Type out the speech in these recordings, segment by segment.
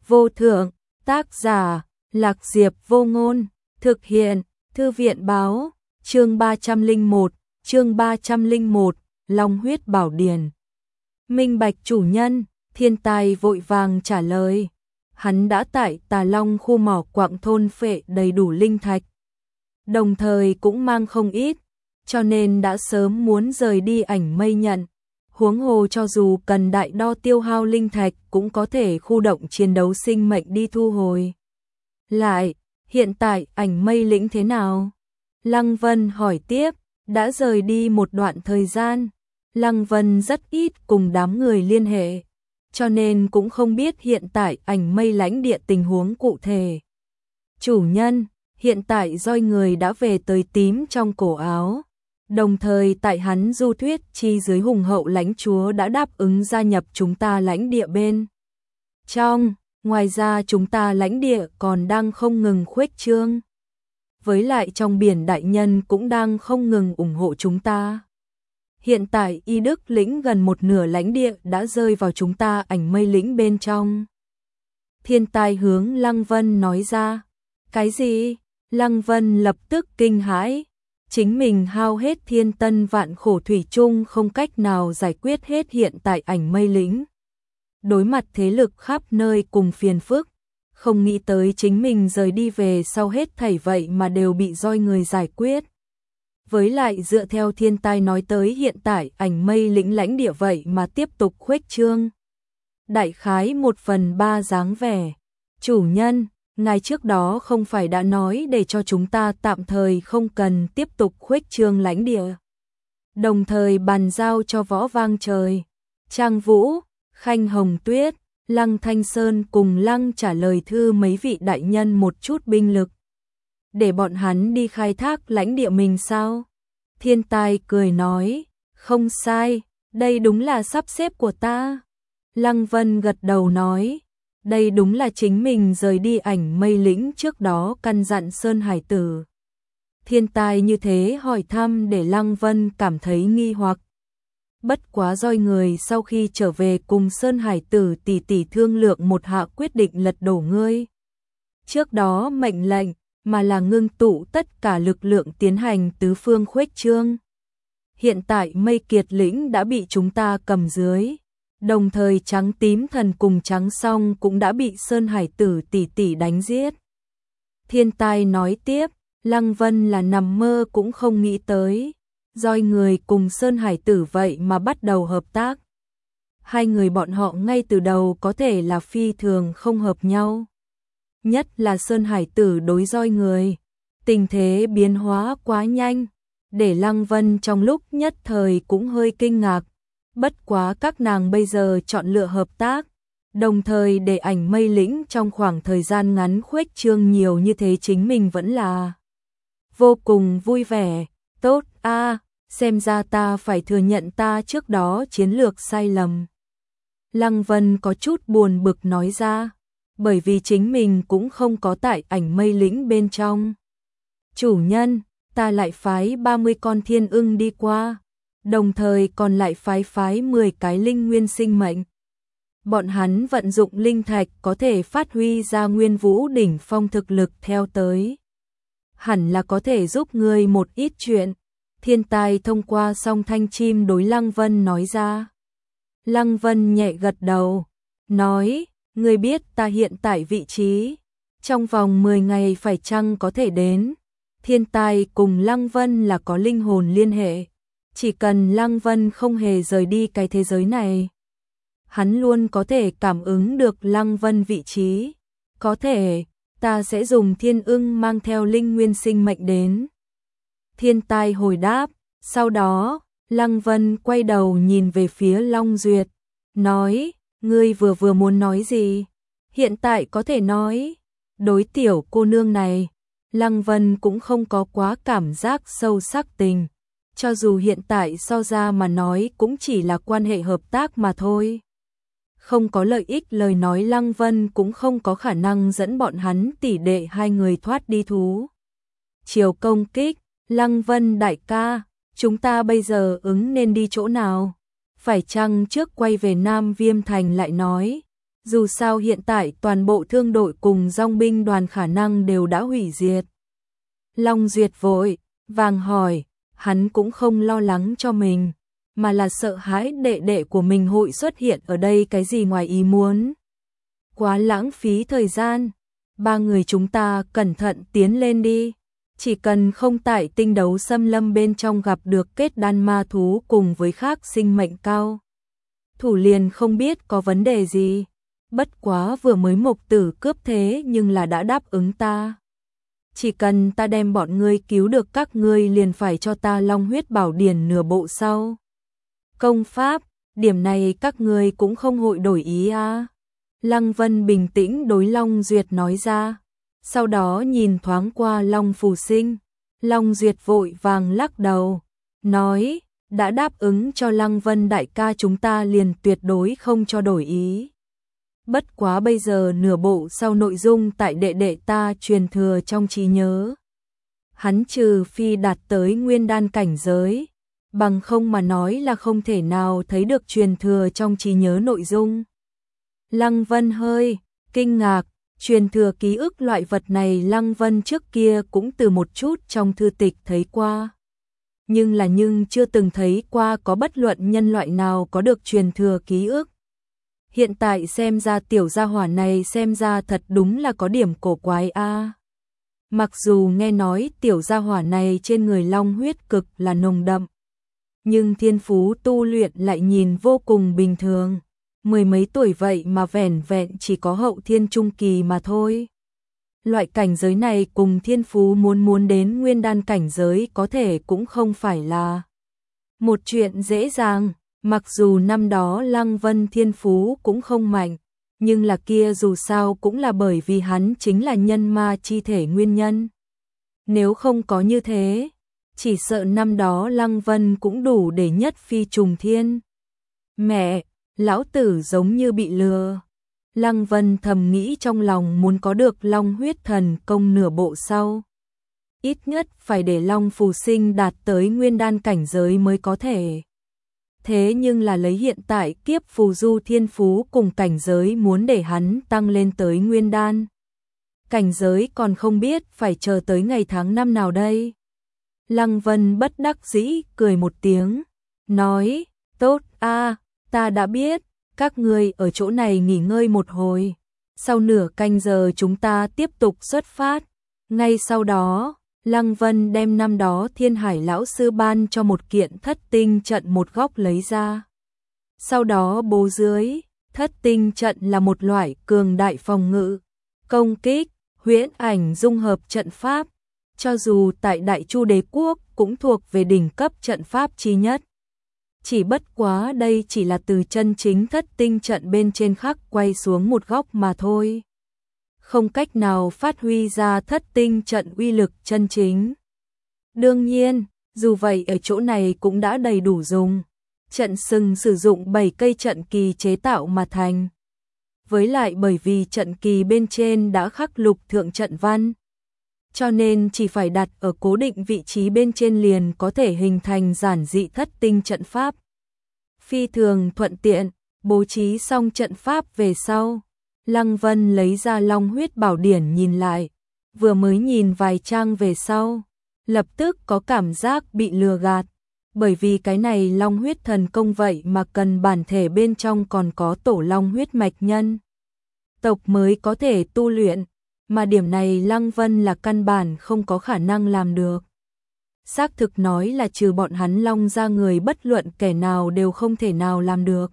vô thượng, tác giả, Lạc Diệp Vô Ngôn, thực hiện, Thư viện báo, chương 301, Long huyết bảo điển. Minh bạch chủ nhân, Thiên Tai vội vàng trả lời. Hắn đã tại Tà Long khu mỏ quặng thôn phệ đầy đủ linh thạch, đồng thời cũng mang không ít, cho nên đã sớm muốn rời đi Ảnh Mây nhận. Huống hồ cho dù cần đại đo tiêu hao linh thạch cũng có thể khu động chiến đấu sinh mệnh đi thu hồi. Lại, hiện tại Ảnh Mây lĩnh thế nào? Lăng Vân hỏi tiếp, đã rời đi một đoạn thời gian. Lăng Vân rất ít cùng đám người liên hệ, cho nên cũng không biết hiện tại Ảnh Mây lãnh địa tình huống cụ thể. Chủ nhân, hiện tại roi người đã về tới tím trong cổ áo. Đồng thời tại hắn du thuyết chi dưới hùng hậu lãnh chúa đã đáp ứng gia nhập chúng ta lãnh địa bên trong. Ngoài ra chúng ta lãnh địa còn đang không ngừng khuếch trương. Với lại trong biển đại nhân cũng đang không ngừng ủng hộ chúng ta. Hiện tại Y Đức lĩnh gần một nửa lãnh địa đã rơi vào chúng ta Ảnh Mây lĩnh bên trong. Thiên Tai hướng Lăng Vân nói ra. Cái gì? Lăng Vân lập tức kinh hãi. Chính mình hao hết thiên tân vạn khổ thủy chung không cách nào giải quyết hết hiện tại Ảnh Mây lĩnh. Đối mặt thế lực khắp nơi cùng phiền phức, không nghĩ tới chính mình rời đi về sau hết thảy vậy mà đều bị roi người giải quyết. Với lại dựa theo Thiên Tai nói tới hiện tại Ảnh Mây lĩnh lãnh địa vậy mà tiếp tục khuếch trương. Đại khái 1/3 dáng vẻ. Chủ nhân, ngài trước đó không phải đã nói để cho chúng ta tạm thời không cần tiếp tục khuếch trương lãnh địa. Đồng thời bàn giao cho Võ Vang Trời, Trang Vũ, Khanh Hồng Tuyết, Lăng Thanh Sơn cùng Lăng Trả Lời Thư mấy vị đại nhân một chút binh lực. Để bọn hắn đi khai thác lãnh địa mình sao? Thiên Tai cười nói, không sai, đây đúng là sắp xếp của ta. Lăng Vân gật đầu nói, đây đúng là chính mình rời đi Ảnh Mây lĩnh trước đó căn dặn Sơn Hải Tử. Thiên Tai như thế hỏi thăm để Lăng Vân cảm thấy nghi hoặc. Bất quá roi người sau khi trở về cùng Sơn Hải Tử tỉ tỉ thương lượng một hạ quyết định lật đổ ngươi. Trước đó mệnh lệnh, mà là ngưng tụ tất cả lực lượng tiến hành tứ phương khuếch trương. Hiện tại Mây Kiệt lĩnh đã bị chúng ta cầm dưới. Đồng thời Trắng Tím Thần cùng Trắng Song cũng đã bị Sơn Hải Tử tỉ tỉ đánh giết. Thiên Tai nói tiếp, Lăng Vân là nằm mơ cũng không nghĩ tới. Roi người cùng Sơn Hải Tử vậy mà bắt đầu hợp tác. Hai người bọn họ ngay từ đầu có thể là phi thường không hợp nhau. Nhất là Sơn Hải Tử đối roi người. Tình thế biến hóa quá nhanh, để Lăng Vân trong lúc nhất thời cũng hơi kinh ngạc. Bất quá các nàng bây giờ chọn lựa hợp tác, đồng thời để Ảnh Mây lĩnh trong khoảng thời gian ngắn khuếch trương nhiều như thế chính mình vẫn là vô cùng vui vẻ. Tốt a, xem ra ta phải thừa nhận ta trước đó chiến lược sai lầm. Lăng Vân có chút buồn bực nói ra, bởi vì chính mình cũng không có tại Ảnh Mây lĩnh bên trong. Chủ nhân, ta lại phái 30 con thiên ưng đi qua, đồng thời còn lại phái 10 cái linh nguyên sinh mệnh. Bọn hắn vận dụng linh thạch có thể phát huy ra nguyên vũ đỉnh phong thực lực theo tới. Hẳn là có thể giúp ngươi một ít chuyện. Thiên Tai thông qua song thanh chim đối Lăng Vân nói ra. Lăng Vân nhẹ gật đầu, nói, ngươi biết ta hiện tại vị trí, trong vòng 10 ngày phải chăng có thể đến. Thiên Tai cùng Lăng Vân là có linh hồn liên hệ, chỉ cần Lăng Vân không hề rời đi cái thế giới này, hắn luôn có thể cảm ứng được Lăng Vân vị trí. Có thể, ta sẽ dùng thiên ưng mang theo linh nguyên sinh mệnh đến. Thiên Tai hồi đáp, sau đó, Lăng Vân quay đầu nhìn về phía Long Duyệt, nói, ngươi vừa muốn nói gì? Hiện tại có thể nói. Đối tiểu cô nương này, Lăng Vân cũng không có quá cảm giác sâu sắc tình, cho dù hiện tại so ra mà nói cũng chỉ là quan hệ hợp tác mà thôi. Không có lợi ích lời nói Lăng Vân cũng không có khả năng dẫn bọn hắn tỷ đệ hai người thoát đi thú chiều công kích. Lăng Vân đại ca, chúng ta bây giờ ứng nên đi chỗ nào? Phải chăng trước quay về Nam Viêm Thành lại nói? Dù sao hiện tại toàn bộ thương đội cùng dòng binh đoàn khả năng đều đã hủy diệt. Long Duyệt vội vàng hỏi, hắn cũng không lo lắng cho mình, mà là sợ hãi đệ đệ của mình hội xuất hiện ở đây cái gì ngoài ý muốn. Quá lãng phí thời gian, ba người chúng ta cẩn thận tiến lên đi. Chỉ cần không tại tinh đấu xâm lâm bên trong gặp được kết đan ma thú cùng với khác sinh mệnh cao thủ liền không biết có vấn đề gì. Bất quá vừa mới mục tử cướp thế nhưng là đã đáp ứng ta. Chỉ cần ta đem bọn ngươi cứu được các ngươi liền phải cho ta long huyết bảo điển nửa bộ sau. Công pháp, điểm này các ngươi cũng không hội đổi ý à. Lăng Vân bình tĩnh đối Long Duyệt nói ra. Sau đó nhìn thoáng qua Long Phù Sinh. Long Duyệt vội vàng lắc đầu. Nói, đã đáp ứng cho Lăng Vân đại ca chúng ta liền tuyệt đối không cho đổi ý. Bất quá bây giờ nửa bộ sau nội dung tại đệ đệ ta truyền thừa trong trí nhớ. Hắn trừ phi đạt tới nguyên đan cảnh giới, bằng không mà nói là không thể nào thấy được truyền thừa trong trí nhớ nội dung. Lăng Vân hơi kinh ngạc, truyền thừa ký ức loại vật này Lăng Vân trước kia cũng từ một chút trong thư tịch thấy qua. Nhưng chưa từng thấy qua có bất luận nhân loại nào có được truyền thừa ký ức. Hiện tại xem ra tiểu gia hỏa này xem ra thật đúng là có điểm cổ quái a. Mặc dù nghe nói tiểu gia hỏa này trên người long huyết cực là nồng đậm, nhưng thiên phú tu luyện lại nhìn vô cùng bình thường. Mười mấy tuổi vậy mà vẻn vẹn chỉ có hậu thiên trung kỳ mà thôi. Loại cảnh giới này cùng thiên phú muốn đến nguyên đan cảnh giới có thể cũng không phải là một chuyện dễ dàng. Mặc dù năm đó Lăng Vân thiên phú cũng không mạnh, nhưng là kia dù sao cũng là bởi vì hắn chính là nhân ma chi thể nguyên nhân. Nếu không có như thế, chỉ sợ năm đó Lăng Vân cũng đủ để nhất phi trùng thiên. Mẹ, lão tử giống như bị lừa. Lăng Vân thầm nghĩ trong lòng muốn có được long huyết thần công nửa bộ sau. Ít nhất phải để Long Phù Sinh đạt tới nguyên đan cảnh giới mới có thể. Thế nhưng là lấy hiện tại kiếp phù du thiên phú cùng cảnh giới muốn để hắn tăng lên tới nguyên đan. Cảnh giới còn không biết phải chờ tới ngày tháng năm nào đây. Lăng Vân bất đắc dĩ cười một tiếng, nói, tốt a, ta đã biết, các ngươi ở chỗ này nghỉ ngơi một hồi. Sau nửa canh giờ chúng ta tiếp tục xuất phát. Ngay sau đó, Lăng Vân đem năm đó Thiên Hải lão sư ban cho một kiện thất tinh trận một góc lấy ra. Sau đó bố dưới, thất tinh trận là một loại cường đại phòng ngự, công kích, huyễn ảnh dung hợp trận pháp. Cho dù tại Đại Chu Đế Quốc cũng thuộc về đỉnh cấp trận pháp chi nhất. Chỉ bất quá đây chỉ là từ chân chính thất tinh trận bên trên khắc quay xuống một góc mà thôi. Không cách nào phát huy ra thất tinh trận uy lực chân chính. Đương nhiên, dù vậy ở chỗ này cũng đã đầy đủ dùng. Trận sừng sử dụng 7 cây trận kỳ chế tạo mà thành. Với lại bởi vì trận kỳ bên trên đã khắc lục thượng trận văn, cho nên chỉ phải đặt ở cố định vị trí bên trên liền có thể hình thành giản dị thất tinh trận pháp. Phi thường thuận tiện, bố trí xong trận pháp về sau. Lăng Vân lấy ra long huyết bảo điển nhìn lại, vừa mới nhìn vài trang về sau, lập tức có cảm giác bị lừa gạt, bởi vì cái này long huyết thần công vậy mà cần bản thể bên trong còn có tổ long huyết mạch nhân tộc mới có thể tu luyện, mà điểm này Lăng Vân là căn bản không có khả năng làm được. Xác thực nói là trừ bọn hắn long ra người bất luận kẻ nào đều không thể nào làm được.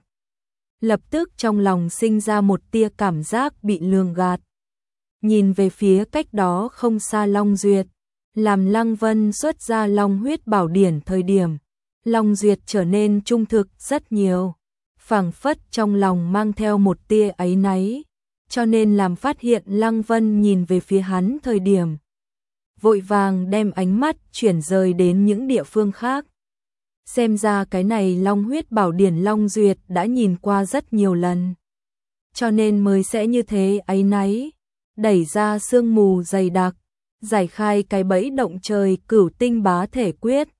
Lập tức trong lòng sinh ra một tia cảm giác bị lường gạt. Nhìn về phía cách đó không xa Long Duyệt, làm Lăng Vân xuất ra long huyết bảo điển thời điểm, Long Duyệt trở nên trung thực rất nhiều, phảng phất trong lòng mang theo một tia áy náy, cho nên làm phát hiện Lăng Vân nhìn về phía hắn thời điểm, vội vàng đem ánh mắt chuyển rời đến những địa phương khác. Xem ra cái này long huyết bảo điển Long Duyệt đã nhìn qua rất nhiều lần, cho nên mới sẽ như thế áy náy, đẩy ra sương mù dày đặc, giải khai cái bẫy động trời cửu tinh bá thể quyết.